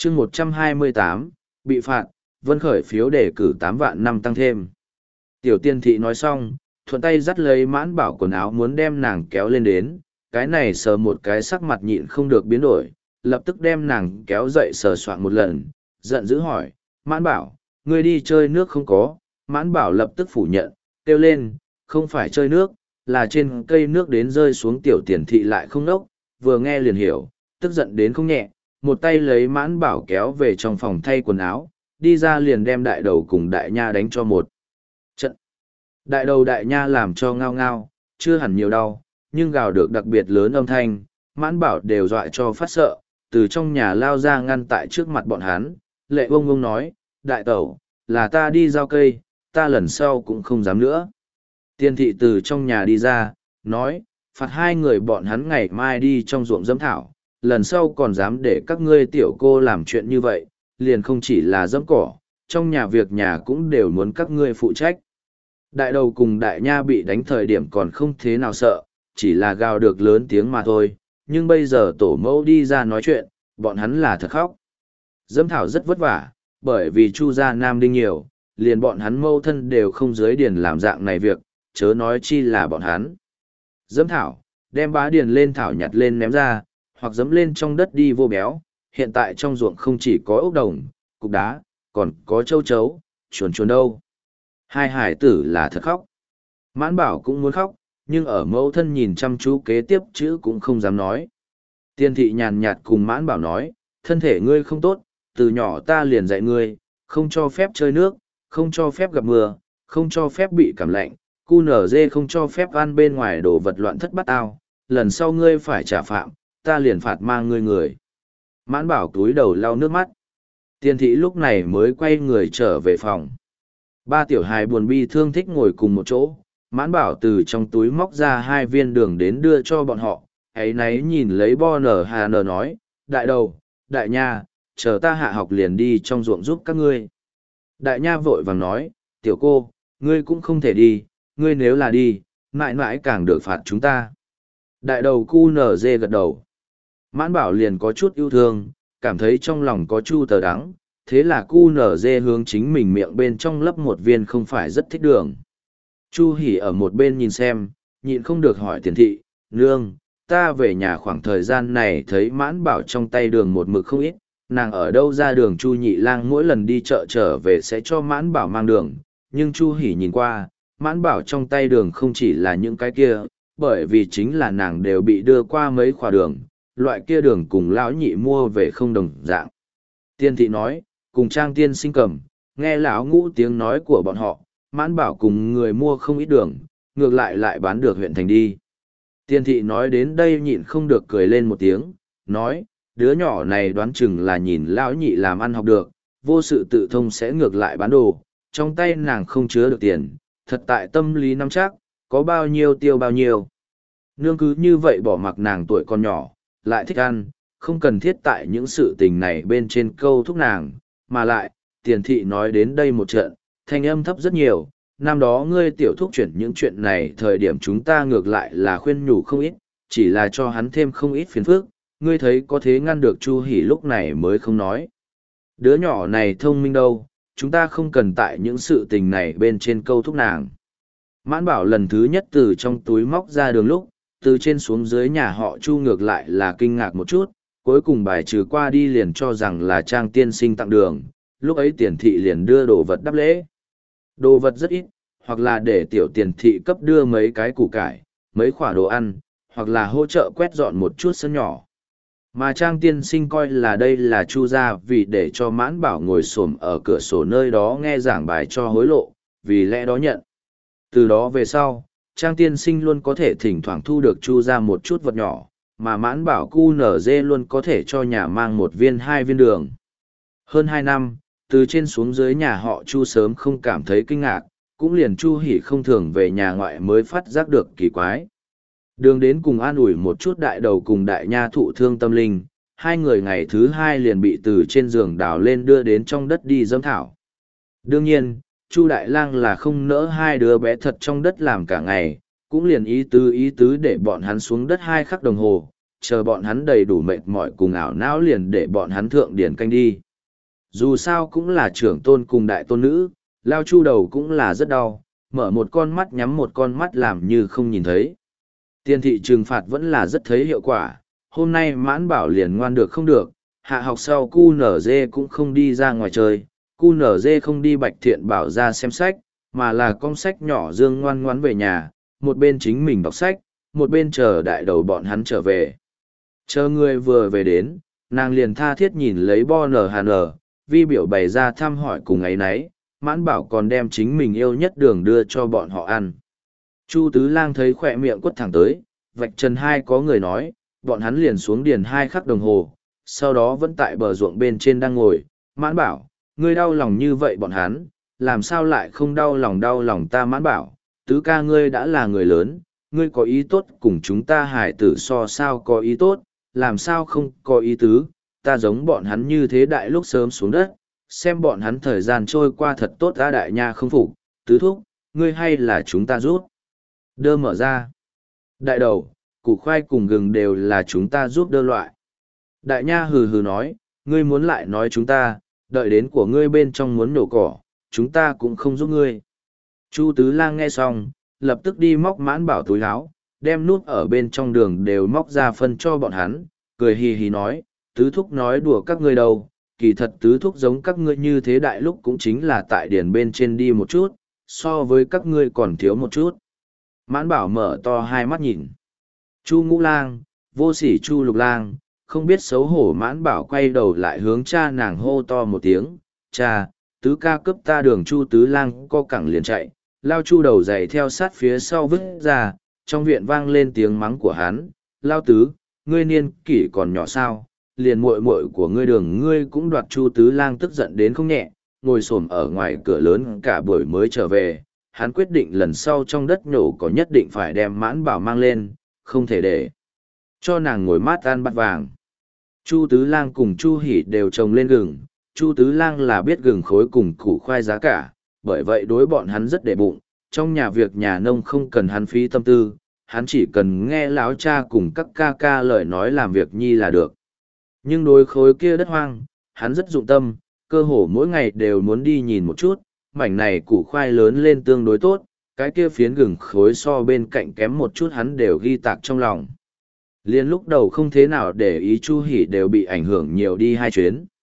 chương 128, bị phạt, Vân khởi phiếu đề cử 8 vạn năm tăng thêm. Tiểu tiên thị nói xong, thuận tay dắt lấy Mãn Bảo quần áo muốn đem nàng kéo lên đến, cái này sờ một cái sắc mặt nhịn không được biến đổi, lập tức đem nàng kéo dậy sờ soạn một lần, giận dữ hỏi, Mãn Bảo, ngươi đi chơi nước không có? Mãn Bảo lập tức phủ nhận, kêu lên, không phải chơi nước, là trên cây nước đến rơi xuống. Tiểu tiền thị lại không nốc, vừa nghe liền hiểu, tức giận đến không nhẹ, một tay lấy Mãn Bảo kéo về trong phòng thay quần áo, đi ra liền đem đại đầu cùng đại nha đánh cho một trận. Đại đầu đại nha làm cho ngao ngao, chưa hẳn nhiều đau, nhưng gào được đặc biệt lớn âm thanh, Mãn Bảo đều dọa cho phát sợ, từ trong nhà lao ra ngăn tại trước mặt bọn hắn, lệ bông bông nói, đại tẩu, là ta đi giao cây, ta lần sau cũng không dám nữa. Tiên thị từ trong nhà đi ra, nói, phạt hai người bọn hắn ngày mai đi trong ruộng dẫm thảo, lần sau còn dám để các ngươi tiểu cô làm chuyện như vậy, liền không chỉ là dẫm cỏ, trong nhà việc nhà cũng đều muốn các ngươi phụ trách. Đại đầu cùng đại nha bị đánh thời điểm còn không thế nào sợ, chỉ là gào được lớn tiếng mà thôi, nhưng bây giờ tổ mẫu đi ra nói chuyện, bọn hắn là thật khóc. Dẫm thảo rất vất vả, bởi vì Chu gia nam đinh nhiều, liền bọn hắn mâu thân đều không dưới điền làm dạng này việc, chớ nói chi là bọn hắn. Dẫm thảo, đem bá điền lên thảo nhặt lên ném ra, hoặc dẫm lên trong đất đi vô béo, hiện tại trong ruộng không chỉ có ốc đồng, cục đá, còn có châu chấu, chuồn chuồn đâu. Hai hải tử là thật khóc. Mãn Bảo cũng muốn khóc, nhưng ở mẫu thân nhìn chăm chú kế tiếp chữ cũng không dám nói. Tiên thị nhàn nhạt cùng Mãn Bảo nói, thân thể ngươi không tốt, từ nhỏ ta liền dạy ngươi, không cho phép chơi nước, không cho phép gặp mưa, không cho phép bị cảm lạnh, cu nở dê không cho phép ăn bên ngoài đồ vật loạn thất bát ao, lần sau ngươi phải trả phạm, ta liền phạt mang ngươi người. Mãn Bảo túi đầu lau nước mắt. Tiên thị lúc này mới quay người trở về phòng. Ba tiểu hài buồn bi thương thích ngồi cùng một chỗ, Mãn Bảo từ trong túi móc ra 2 viên đường đến đưa cho bọn họ, ấy nấy nhìn lấy Bo Nở Hà Nở nói, đại đầu, đại nha, chờ ta hạ học liền đi trong ruộng giúp các ngươi. Đại nha vội vàng nói, tiểu cô, ngươi cũng không thể đi, ngươi nếu là đi, mãi mãi càng được phạt chúng ta. Đại đầu cu nở dê gật đầu. Mãn Bảo liền có chút yêu thương, cảm thấy trong lòng có chu tờ đắng, thế là cu nở dê hướng chính mình miệng bên trong lấp một viên không phải rất thích đường. Chu hỉ ở một bên nhìn xem, nhịn không được hỏi tiền thị, nương, ta về nhà khoảng thời gian này thấy Mãn Bảo trong tay đường một mực không ít, nàng ở đâu ra đường. Chu nhị lang mỗi lần đi chợ trở về sẽ cho Mãn Bảo mang đường, nhưng Chu hỉ nhìn qua, Mãn Bảo trong tay đường không chỉ là những cái kia, bởi vì chính là nàng đều bị đưa qua mấy khỏa đường, loại kia đường cùng lão nhị mua về không đồng dạng. Tiên thị nói, cùng Trang tiên sinh cầm, nghe lão ngũ tiếng nói của bọn họ, Mãn Bảo cùng người mua không ít đường, ngược lại bán được huyện thành đi. Tiên thị nói đến đây nhịn không được cười lên một tiếng, nói, đứa nhỏ này đoán chừng là nhìn lão nhị làm ăn học được, vô sự tự thông sẽ ngược lại bán đồ, trong tay nàng không chứa được tiền, thật tại tâm lý nắm chắc, có bao nhiêu tiêu bao nhiêu. Nương cứ như vậy bỏ mặc nàng tuổi còn nhỏ, lại thích ăn, không cần thiết tại những sự tình này bên trên câu thúc nàng, mà lại, tiền thị nói đến đây một trận, thanh âm thấp rất nhiều, năm đó ngươi tiểu thúc chuyển những chuyện này thời điểm chúng ta ngược lại là khuyên nhủ không ít, chỉ là cho hắn thêm không ít phiền phức, ngươi thấy có thế ngăn được Chu hỉ lúc này mới không nói. Đứa nhỏ này thông minh đâu, chúng ta không cần tại những sự tình này bên trên câu thúc nàng. Mãn Bảo lần thứ nhất từ trong túi móc ra đường lúc, từ trên xuống dưới nhà họ Chu ngược lại là kinh ngạc một chút, cuối cùng bài trừ qua đi liền cho rằng là Trang tiên sinh tặng đường, lúc ấy tiền thị liền đưa đồ vật đáp lễ. Đồ vật rất ít, hoặc là để tiểu tiền thị cấp đưa mấy cái củ cải, mấy khoả đồ ăn, hoặc là hỗ trợ quét dọn một chút sân nhỏ. Mà Trang tiên sinh coi là đây là Chu gia vì để cho Mãn Bảo ngồi xổm ở cửa sổ nơi đó nghe giảng bài cho hối lộ, vì lẽ đó nhận. Từ đó về sau, Trang tiên sinh luôn có thể thỉnh thoảng thu được Chu gia một chút vật nhỏ, mà Mãn Bảo cu nở dê luôn có thể cho nhà mang 1 viên 2 viên đường. Hơn 2 năm, từ trên xuống dưới nhà họ Chu sớm không cảm thấy kinh ngạc, cũng liền Chu hỉ không thường về nhà ngoại mới phát giác được kỳ quái. Đường đến cùng an ủi một chút đại đầu cùng đại nha thụ thương tâm linh, 2 người ngày thứ 2 liền bị từ trên giường đào lên đưa đến trong đất đi dẫm thảo. Đương nhiên, Chu đại lang là không nỡ 2 đứa bé thật trong đất làm cả ngày, cũng liền ý tứ để bọn hắn xuống đất 2 khắc đồng hồ, chờ bọn hắn đầy đủ mệt mỏi cùng ảo não liền để bọn hắn thượng điển canh đi. Dù sao cũng là trưởng tôn cùng đại tôn nữ, Lao Chu đầu cũng là rất đau, mở một con mắt nhắm một con mắt làm như không nhìn thấy. Tiền thị trừng phạt vẫn là rất thấy hiệu quả, hôm nay Mãn Bảo liền ngoan được không được, hạ học sau cu nở dê cũng không đi ra ngoài chơi, cu nở dê không đi Bạch Thiện Bảo ra xem sách, mà là con sách nhỏ dương ngoan ngoãn về nhà, một bên chính mình đọc sách, một bên chờ đại đầu bọn hắn trở về. Chờ người vừa về đến, nàng liền tha thiết nhìn lấy Bo Nở Hà Nở, vi biểu bày ra thăm hỏi cùng ấy nấy, Mãn Bảo còn đem chính mình yêu nhất đường đưa cho bọn họ ăn. Chu Tứ Lang thấy khỏe miệng quất thẳng tới, vạch trần hai có người nói, bọn hắn liền xuống điền 2 khắc đồng hồ, sau đó vẫn tại bờ ruộng bên trên đang ngồi. Mãn Bảo, ngươi đau lòng như vậy bọn hắn, làm sao lại không đau lòng ta. Mãn Bảo, tứ ca ngươi đã là người lớn, ngươi có ý tốt cùng chúng ta hải tử so sao có ý tốt, làm sao không có ý tứ, ta giống bọn hắn như thế đại lúc sớm xuống đất, xem bọn hắn thời gian trôi qua thật tốt. Ra đại nha không phục, tứ thúc, ngươi hay là chúng ta rút đơ mở ra. Đại đầu, củ khoai cùng gừng đều là chúng ta giúp đỡ loại. Đại nha hừ hừ nói, ngươi muốn lại nói chúng ta, đợi đến của ngươi bên trong muốn nổ cỏ, chúng ta cũng không giúp ngươi. Chu Tứ Lang nghe xong, lập tức đi móc Mãn Bảo túi áo, đem nút ở bên trong đường đều móc ra phân cho bọn hắn, cười hì hì nói, tứ thúc nói đùa các ngươi đâu, kỳ thật tứ thúc giống các ngươi như thế đại lúc cũng chính là tại điển bên trên đi một chút, so với các ngươi còn thiếu một chút. Mãn Bảo mở to hai mắt nhìn. Chu Ngũ Lang, vô sỉ Chu Lục Lang, không biết xấu hổ. Mãn Bảo quay đầu lại hướng cha nàng hô to một tiếng, cha, tứ ca cướp ta đường. Chu Tứ Lang co cẳng liền chạy, Lao Chu đầu giày theo sát phía sau vứt ra, trong viện vang lên tiếng mắng của hắn, Lao Tứ, ngươi niên kỷ còn nhỏ sao, liền muội muội của ngươi đường ngươi cũng đoạt. Chu Tứ Lang tức giận đến không nhẹ, ngồi xổm ở ngoài cửa lớn cả buổi mới trở về. Hắn quyết định lần sau trong đất nhổ có nhất định phải đem Mãn Bảo mang lên, không thể để cho nàng ngồi mát ăn bát vàng. Chu Tứ Lang cùng Chu Hỷ đều trồng lên gừng, Chu Tứ Lang là biết gừng khối cùng củ khoai giá cả, bởi vậy đối bọn hắn rất để bụng, trong nhà việc nhà nông không cần hắn phí tâm tư, hắn chỉ cần nghe láo cha cùng các ca ca lời nói làm việc nhi là được. Nhưng đối khối kia đất hoang, hắn rất dụng tâm, cơ hồ mỗi ngày đều muốn đi nhìn một chút, mảnh này củ khoai lớn lên tương đối tốt, cái kia phiến gừng khối so bên cạnh kém một chút hắn đều ghi tạc trong lòng. Liên lúc đầu không thế nào để ý Chu Hỷ đều bị ảnh hưởng nhiều đi 2 chuyến.